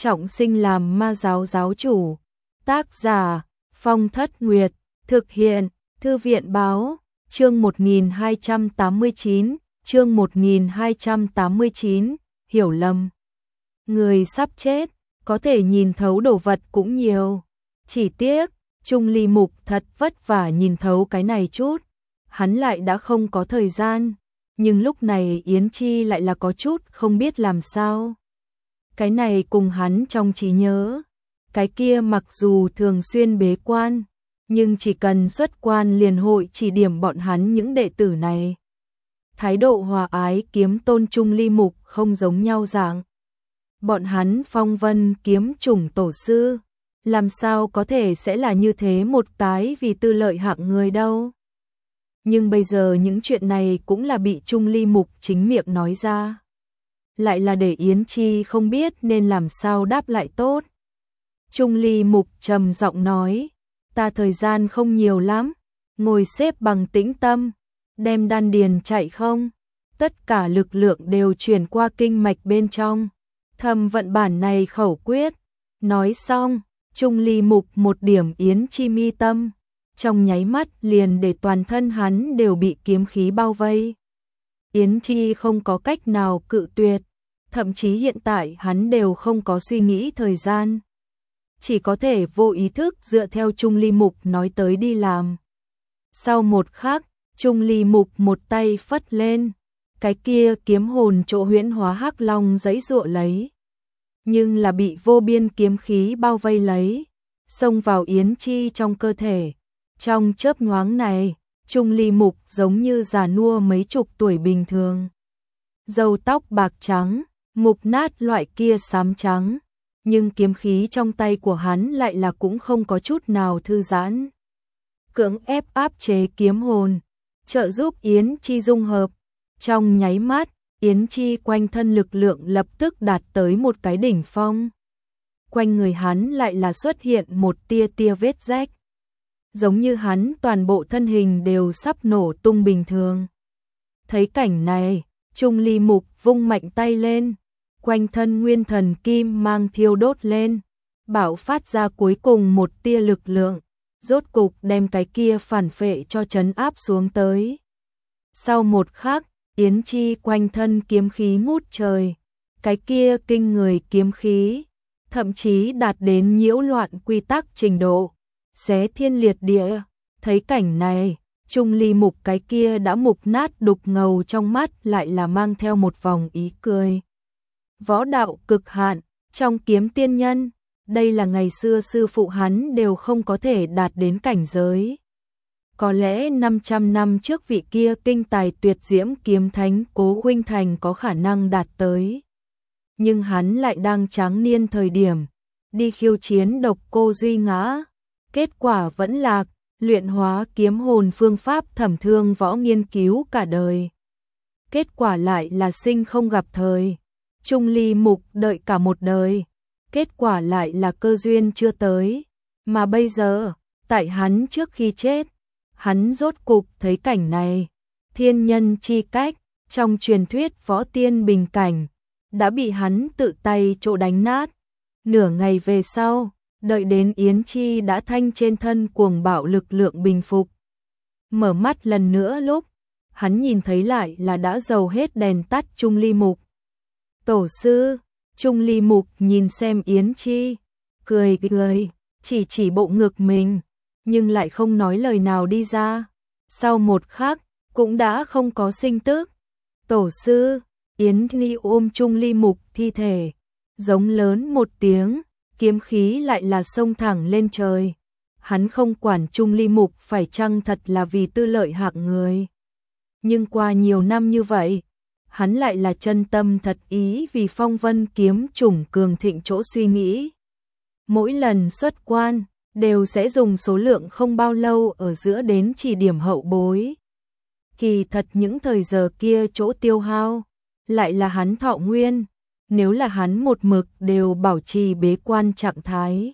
trọng sinh làm ma giáo giáo chủ. Tác giả Phong Thất Nguyệt, thực hiện Thư viện Báo, chương 1289, chương 1289, hiểu lầm. Người sắp chết, có thể nhìn thấu đồ vật cũng nhiều. Chỉ tiếc, Trung Ly Mục thật vất vả nhìn thấu cái này chút. Hắn lại đã không có thời gian, nhưng lúc này Yến Chi lại là có chút không biết làm sao. Cái này cùng hắn trong trí nhớ, cái kia mặc dù thường xuyên bế quan, nhưng chỉ cần xuất quan liền hội chỉ điểm bọn hắn những đệ tử này. Thái độ hòa ái kiếm tôn Trung Ly Mục không giống nhau dạng. Bọn hắn phong vân kiếm chủng tổ sư, làm sao có thể sẽ là như thế một cái vì tư lợi hạng người đâu. Nhưng bây giờ những chuyện này cũng là bị Trung Ly Mục chính miệng nói ra. Lại là để Yến Chi không biết nên làm sao đáp lại tốt. Trung Ly Mục trầm giọng nói, ta thời gian không nhiều lắm, ngồi xếp bằng tĩnh tâm, đem đan điền chạy không, tất cả lực lượng đều chuyển qua kinh mạch bên trong, thầm vận bản này khẩu quyết. Nói xong, Trung Ly Mục một điểm Yến Chi mi tâm, trong nháy mắt liền để toàn thân hắn đều bị kiếm khí bao vây. Yến Chi không có cách nào cự tuyệt, thậm chí hiện tại hắn đều không có suy nghĩ thời gian. Chỉ có thể vô ý thức dựa theo Trung Ly Mục nói tới đi làm. Sau một khắc, Trung Ly Mục một tay phất lên, cái kia kiếm hồn chỗ huyễn hóa hắc long giãy giụa lấy. Nhưng là bị vô biên kiếm khí bao vây lấy, xông vào Yến Chi trong cơ thể. Trong chớp nhoáng này, Trung Ly Mục giống như già nua mấy chục tuổi bình thường. Râu tóc bạc trắng, mục nát loại kia xám trắng, nhưng kiếm khí trong tay của hắn lại là cũng không có chút nào thư giãn. Cưỡng ép áp chế kiếm hồn, trợ giúp Yến Chi dung hợp. Trong nháy mắt, Yến Chi quanh thân lực lượng lập tức đạt tới một cái đỉnh phong. Quanh người hắn lại là xuất hiện một tia tia vết rách, giống như hắn toàn bộ thân hình đều sắp nổ tung bình thường. Thấy cảnh này, Trung Ly Mục vung mạnh tay lên, quanh thân nguyên thần kim mang thiêu đốt lên, bạo phát ra cuối cùng một tia lực lượng, rốt cục đem cái kia phản phệ cho trấn áp xuống tới. Sau một khắc, Yến Chi quanh thân kiếm khí ngút trời, cái kia kinh người kiếm khí, thậm chí đạt đến nhiễu loạn quy tắc trình độ, xé thiên liệt địa. Thấy cảnh này, Trung Ly Mục cái kia đã mục nát đục ngầu trong mắt lại là mang theo một vòng ý cười. Võ đạo cực hạn, trong kiếm tiên nhân, đây là ngày xưa sư phụ hắn đều không có thể đạt đến cảnh giới. Có lẽ 500 năm trước vị kia kinh tài tuyệt diễm kiếm thánh Cố Huynh Thành có khả năng đạt tới. Nhưng hắn lại đang tráng niên thời điểm, đi khiêu chiến Độc Cô Duy Ngã. Kết quả vẫn lạc, luyện hóa kiếm hồn phương pháp thẩm thương võ nghiên cứu cả đời. Kết quả lại là sinh không gặp thời. Trung Ly Mục đợi cả một đời, kết quả lại là cơ duyên chưa tới. Mà bây giờ, tại hắn trước khi chết, hắn rốt cục thấy cảnh này. Thiên nhân chi cách, trong truyền thuyết võ tiên bình cảnh, đã bị hắn tự tay chỗ đánh nát. Nửa ngày về sau, đợi đến Yến Chi đã thanh trên thân cuồng bạo lực lượng bình phục. Mở mắt lần nữa lúc, hắn nhìn thấy lại là đã dầu hết đèn tắt Trung Ly Mục. Tổ sư, Trung Ly Mục nhìn xem Yến Chi, cười cười, chỉ bộ ngực mình, nhưng lại không nói lời nào đi ra. Sau một khắc, cũng đã không có sinh tức. Tổ sư, Yến Chi ôm Trung Ly Mục thi thể, giống lớn một tiếng, kiếm khí lại là xông thẳng lên trời. Hắn không quản Trung Ly Mục phải chăng thật là vì tư lợi hạng người. Nhưng qua nhiều năm như vậy, hắn lại là chân tâm thật ý vì phong vân kiếm chủng cường thịnh chỗ suy nghĩ. Mỗi lần xuất quan, đều sẽ dùng số lượng không bao lâu ở giữa đến chỉ điểm hậu bối. Kỳ thật những thời giờ kia chỗ tiêu hao, lại là hắn thọ nguyên. Nếu là hắn một mực đều bảo trì bế quan trạng thái,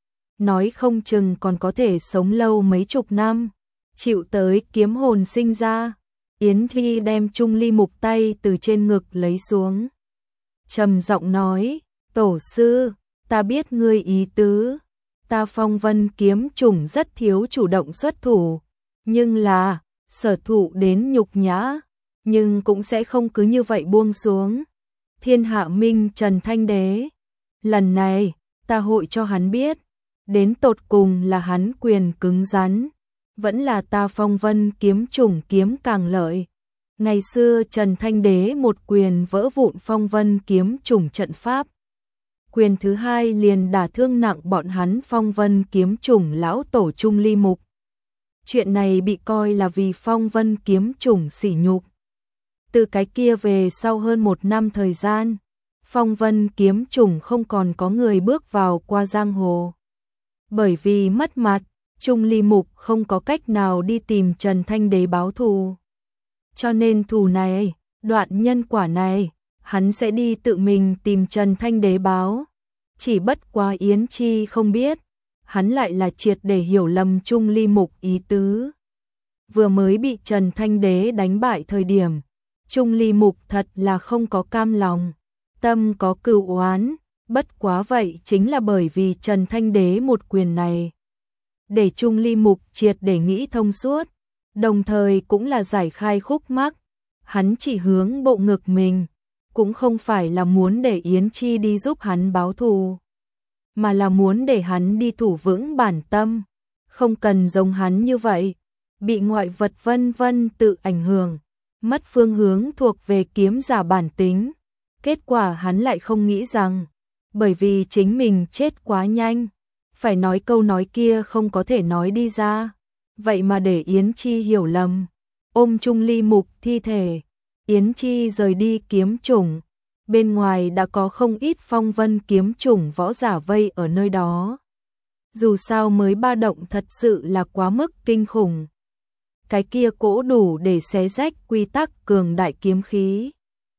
nói không chừng còn có thể sống lâu mấy chục năm. Chịu tới kiếm hồn sinh ra, Yến Thi đem Trung Ly Mục tay từ trên ngực lấy xuống, trầm giọng nói, tổ sư, ta biết ngươi ý tứ, ta Phong Vân kiếm chủng rất thiếu chủ động xuất thủ, nhưng là, sở thụ đến nhục nhã, nhưng cũng sẽ không cứ như vậy buông xuống. Thiên Hạ Minh Trần Thanh Đế, lần này, ta hội cho hắn biết, đến tột cùng là hắn quyền cứng rắn, vẫn là ta Phong Vân kiếm chủng kiếm càng lợi. Ngày xưa Trần Thanh Đế một quyền vỡ vụn Phong Vân kiếm chủng trận pháp. Quyền thứ hai liền đả thương nặng bọn hắn Phong Vân kiếm chủng lão tổ Trung Ly Mục. Chuyện này bị coi là vì Phong Vân kiếm chủng sỉ nhục. Từ cái kia về sau hơn 1 năm thời gian, Phong Vân kiếm chủng không còn có người bước vào qua giang hồ. Bởi vì mất mặt, Trung Ly Mục không có cách nào đi tìm Trần Thanh Đế báo thù. Cho nên thù này, đoạn nhân quả này, hắn sẽ đi tự mình tìm Trần Thanh Đế báo. Chỉ bất quá Yến Chi không biết, hắn lại là triệt để hiểu lầm Trung Ly Mục ý tứ. Vừa mới bị Trần Thanh Đế đánh bại thời điểm, Trung Ly Mục thật là không có cam lòng, tâm có cừu oán, bất quá vậy chính là bởi vì Trần Thanh Đế một quyền này. Để Trung Ly Mục triệt để nghĩ thông suốt, đồng thời cũng là giải khai khúc mắc, hắn chỉ hướng bộ ngực mình, cũng không phải là muốn để Yến Chi đi giúp hắn báo thù, mà là muốn để hắn đi thủ vững bản tâm, không cần giống hắn như vậy, bị ngoại vật vân vân tự ảnh hưởng, mất phương hướng thuộc về kiếm giả bản tính. Kết quả hắn lại không nghĩ rằng, bởi vì chính mình chết quá nhanh, phải nói câu nói kia không có thể nói đi ra, vậy mà để Yến Chi hiểu lầm, ôm Trung Ly Mục thi thể, Yến Chi rời đi kiếm chủng, bên ngoài đã có không ít Phong Vân kiếm chủng võ giả vây ở nơi đó. Dù sao mới ba động thật sự là quá mức kinh khủng. Cái kia cỗ đủ để xé rách quy tắc cường đại kiếm khí,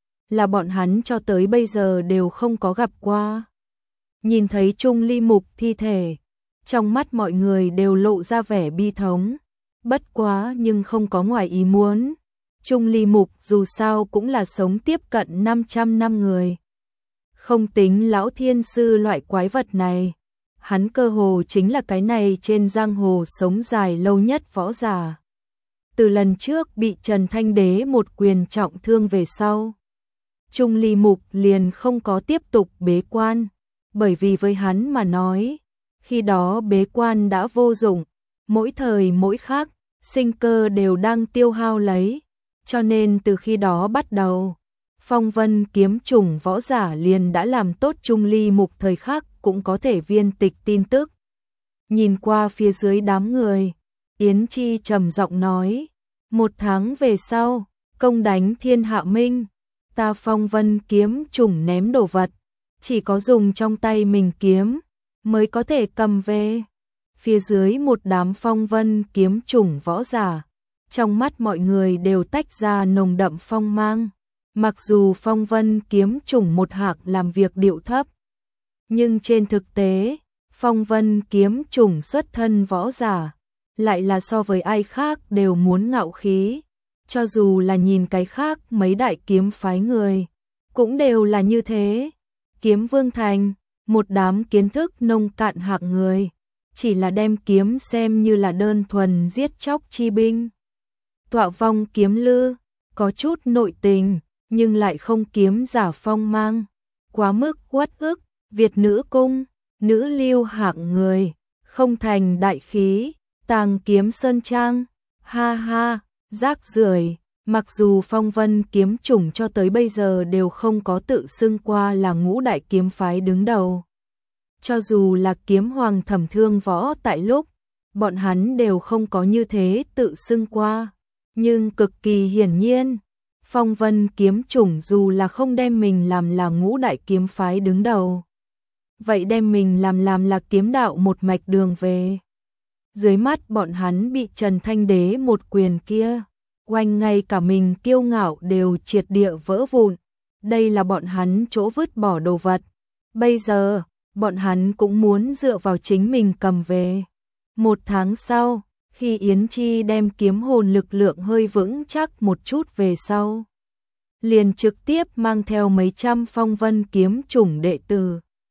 là bọn hắn cho tới bây giờ đều không có gặp qua. Nhìn thấy Trung Ly Mục thi thể, trong mắt mọi người đều lộ ra vẻ bi thống, bất quá nhưng không có ngoài ý muốn. Trung Ly Mục dù sao cũng là sống tiếp cận 500 năm người. Không tính lão thiên sư loại quái vật này, hắn cơ hồ chính là cái này trên giang hồ sống dài lâu nhất võ giả. Từ lần trước bị Trần Thanh Đế một quyền trọng thương về sau, Trung Ly Mục liền không có tiếp tục bế quan, bởi vì với hắn mà nói, khi đó bế quan đã vô dụng, mỗi thời mỗi khắc, sinh cơ đều đang tiêu hao lấy, cho nên từ khi đó bắt đầu, Phong Vân kiếm chủng võ giả liền đã làm tốt Trung Ly Mục thời khắc cũng có thể viên tịch tin tức. Nhìn qua phía dưới đám người, Yến Chi trầm giọng nói, 1 tháng về sau, công đánh Thiên Hạ Minh, ta Phong Vân kiếm chủng ném đồ vật, chỉ có dùng trong tay mình kiếm mới có thể cầm về. Phía dưới một đám Phong Vân kiếm chủng võ giả, trong mắt mọi người đều tách ra nồng đậm phong mang. Mặc dù Phong Vân kiếm chủng một hạng làm việc điệu thấp, nhưng trên thực tế, Phong Vân kiếm chủng xuất thân võ giả, lại là so với ai khác đều muốn ngạo khí. Cho dù là nhìn cái khác mấy đại kiếm phái người, cũng đều là như thế. Kiếm Vương Thành, một đám kiến thức nông cạn hạng người, chỉ là đem kiếm xem như là đơn thuần giết chóc chi binh. Tọa Vong Kiếm Lư, có chút nội tình, nhưng lại không kiếm giả phong mang, quá mức uất ức. Việt Nữ Cung, nữ lưu hạng người, không thành đại khí, Tàng Kiếm Sơn Trang, ha ha, rác rưởi. Mặc dù Phong Vân kiếm chủng cho tới bây giờ đều không có tự xưng qua là ngũ đại kiếm phái đứng đầu. Cho dù là kiếm hoàng Thẩm Thương Võ tại lúc, bọn hắn đều không có như thế tự xưng qua. Nhưng cực kỳ hiển nhiên, Phong Vân kiếm chủng dù là không đem mình làm là ngũ đại kiếm phái đứng đầu, vậy đem mình làm là kiếm đạo một mạch đường về. Dưới mắt bọn hắn bị Trần Thanh Đế một quyền kia, oanh ngay cả mình kiêu ngạo đều triệt địa vỡ vụn. Đây là bọn hắn chỗ vứt bỏ đồ vật. Bây giờ, bọn hắn cũng muốn dựa vào chính mình cầm về. 1 tháng sau, khi Yến Chi đem kiếm hồn lực lượng hơi vững chắc một chút về sau, liền trực tiếp mang theo mấy trăm Phong Vân kiếm chủng đệ tử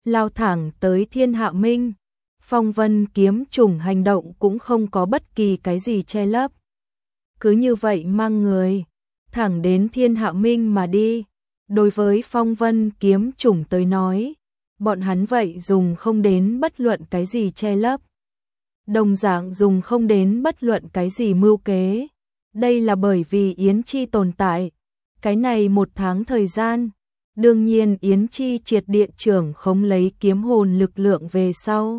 lao thẳng tới Thiên Hạ Minh. Phong vân kiếm trùng hành động cũng không có bất kỳ cái gì che lấp. Cứ như vậy mang người, thẳng đến Thiên Hạ Minh mà đi. Đối với phong vân kiếm trùng tới nói, bọn hắn vậy dùng không đến bất luận cái gì che lấp. Đồng dạng dùng không đến bất luận cái gì mưu kế. Đây là bởi vì Yến Chi tồn tại. Cái này 1 tháng thời gian, đương nhiên Yến Chi triệt điện trưởng khống lấy kiếm hồn lực lượng về sau.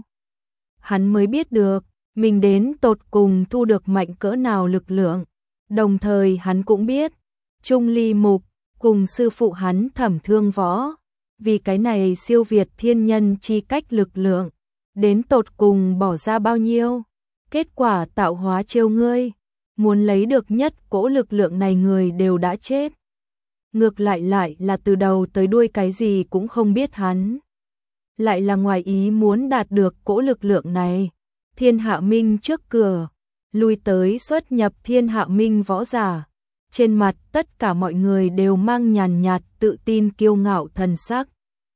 Hắn mới biết được, mình đến tột cùng thu được mạnh cỡ nào lực lượng. Đồng thời hắn cũng biết, Trung Ly Mục cùng sư phụ hắn Thẩm Thương Võ, vì cái này siêu việt thiên nhân chi cách lực lượng, đến tột cùng bỏ ra bao nhiêu. Kết quả tạo hóa trêu ngươi, muốn lấy được nhất cỗ lực lượng này người đều đã chết. Ngược lại là từ đầu tới đuôi cái gì cũng không biết hắn. Lại là ngoài ý muốn đạt được cỗ lực lượng này. Thiên Hạ Minh trước cửa, lui tới xuất nhập Thiên Hạ Minh võ giả. Trên mặt tất cả mọi người đều mang nhàn nhạt tự tin kiêu ngạo thần sắc.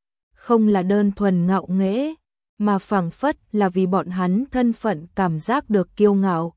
Không là đơn thuần ngạo nghễ, mà phảng phất là vì bọn hắn thân phận cảm giác được kiêu ngạo.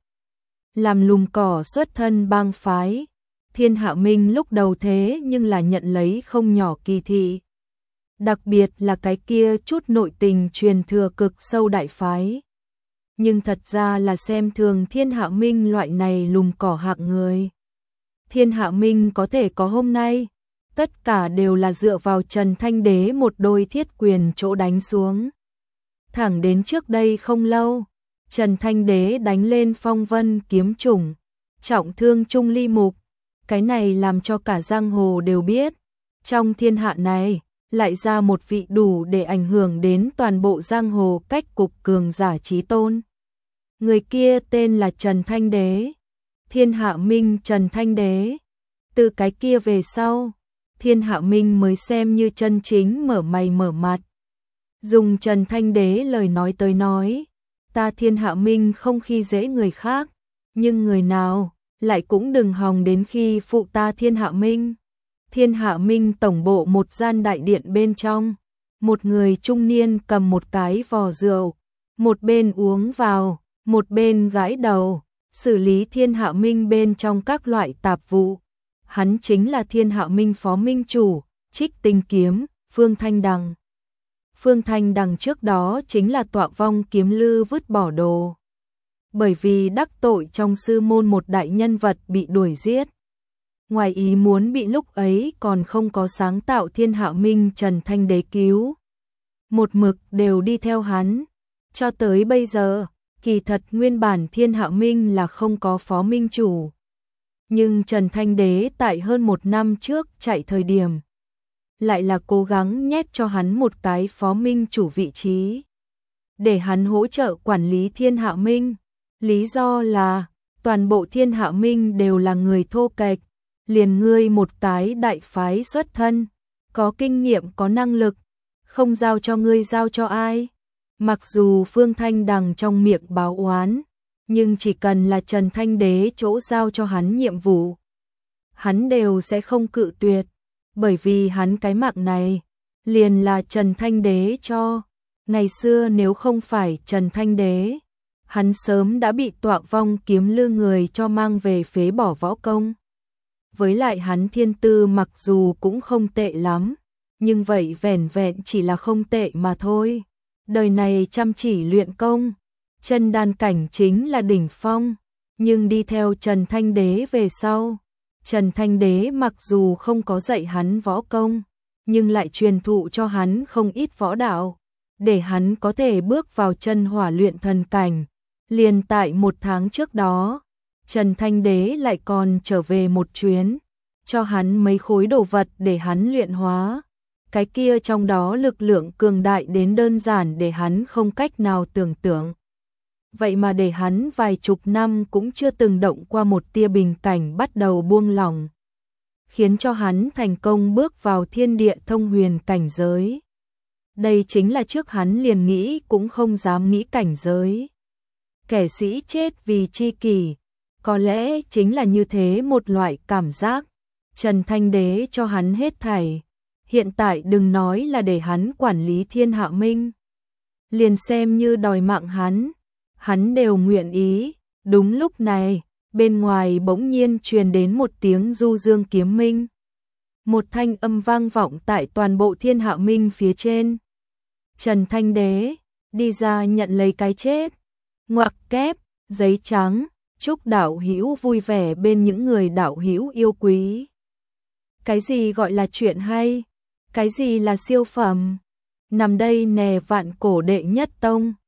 Làm lùm cỏ xuất thân bang phái, Thiên Hạ Minh lúc đầu thế nhưng là nhận lấy không nhỏ kỳ thị. Đặc biệt là cái kia chút nội tình truyền thừa cực sâu đại phái. Nhưng thật ra là xem thường Thiên Hạ Minh loại này lùm cỏ hạng người. Thiên Hạ Minh có thể có hôm nay, tất cả đều là dựa vào Trần Thanh Đế một đôi thiết quyền chỗ đánh xuống. Thẳng đến trước đây không lâu, Trần Thanh Đế đánh lên phong vân kiếm trùng, trọng thương Trung Ly Mục. Cái này làm cho cả giang hồ đều biết, trong thiên hạ này, lại ra một vị đủ để ảnh hưởng đến toàn bộ giang hồ cách cục cường giả chí tôn. Người kia tên là Trần Thanh Đế, Thiên Hạ Minh Trần Thanh Đế. Từ cái kia về sau, Thiên Hạ Minh mới xem như chân chính mở mày mở mặt. Dùng Trần Thanh Đế lời nói tới nói, ta Thiên Hạ Minh không khi dễ người khác, nhưng người nào lại cũng đừng hòng đến khi phụ ta Thiên Hạ Minh. Thiên Hạ Minh tổng bộ một gian đại điện bên trong, một người trung niên cầm một cái vò rượu, một bên uống vào, một bên gãi đầu, xử lý Thiên Hạ Minh bên trong các loại tạp vụ. Hắn chính là Thiên Hạ Minh phó minh chủ, Trích Tinh Kiếm, Phương Thanh Đằng. Phương Thanh Đằng trước đó chính là tọa vong kiếm lư vứt bỏ đồ. Bởi vì đắc tội trong sư môn một đại nhân vật bị đuổi giết. Ngoài ý muốn bị lúc ấy còn không có sáng tạo Thiên Hạ Minh Trần Thanh Đế cứu. Một mực đều đi theo hắn. Cho tới bây giờ, kỳ thật nguyên bản Thiên Hạ Minh là không có phó minh chủ. Nhưng Trần Thanh Đế tại hơn 1 năm trước chạy thời điểm, lại là cố gắng nhét cho hắn một cái phó minh chủ vị trí, để hắn hỗ trợ quản lý Thiên Hạ Minh. Lý do là, toàn bộ Thiên Hạ Minh đều là người thô kệch, liền ngươi một cái đại phái xuất thân, có kinh nghiệm có năng lực, không giao cho ngươi giao cho ai. Mặc dù Phương Thanh Đằng trong miệng báo oán, nhưng chỉ cần là Trần Thanh Đế chỗ giao cho hắn nhiệm vụ, hắn đều sẽ không cự tuyệt, bởi vì hắn cái mạng này, liền là Trần Thanh Đế cho. Ngày xưa nếu không phải Trần Thanh Đế, hắn sớm đã bị tọa vong kiếm lư người cho mang về phế bỏ võ công. Với lại hắn thiên tư mặc dù cũng không tệ lắm, nhưng vậy vẻn vẹn chỉ là không tệ mà thôi. Đời này chăm chỉ luyện công, chân đan cảnh chính là đỉnh phong, nhưng đi theo Trần Thanh Đế về sau. Trần Thanh Đế mặc dù không có dạy hắn võ công, nhưng lại truyền thụ cho hắn không ít võ đạo, để hắn có thể bước vào chân hỏa luyện thần cảnh. Liền tại 1 tháng trước đó, Trần Thanh Đế lại còn trở về một chuyến, cho hắn mấy khối đồ vật để hắn luyện hóa. Cái kia trong đó lực lượng cường đại đến đơn giản để hắn không cách nào tưởng tượng. Vậy mà để hắn vài chục năm cũng chưa từng động qua một tia bình cảnh bắt đầu buông lỏng, khiến cho hắn thành công bước vào thiên địa thông huyền cảnh giới. Đây chính là trước hắn liền nghĩ cũng không dám nghĩ cảnh giới. Kẻ sĩ chết vì chi kỷ, có lẽ chính là như thế một loại cảm giác. Trần Thanh Đế cho hắn hết thảy, hiện tại đừng nói là để hắn quản lý Thiên Hạ Minh. Liền xem như đòi mạng hắn đều nguyện ý. Đúng lúc này, bên ngoài bỗng nhiên truyền đến một tiếng du dương kiếm minh. Một thanh âm vang vọng tại toàn bộ Thiên Hạ Minh phía trên. Trần Thanh Đế, đi ra nhận lấy cái chết. Ngoặc kép, giấy trắng, chúc đạo hữu vui vẻ bên những người đạo hữu yêu quý. Cái gì gọi là chuyện hay? Cái gì là siêu phẩm? Nằm đây nè Vạn Cổ đệ nhất tông,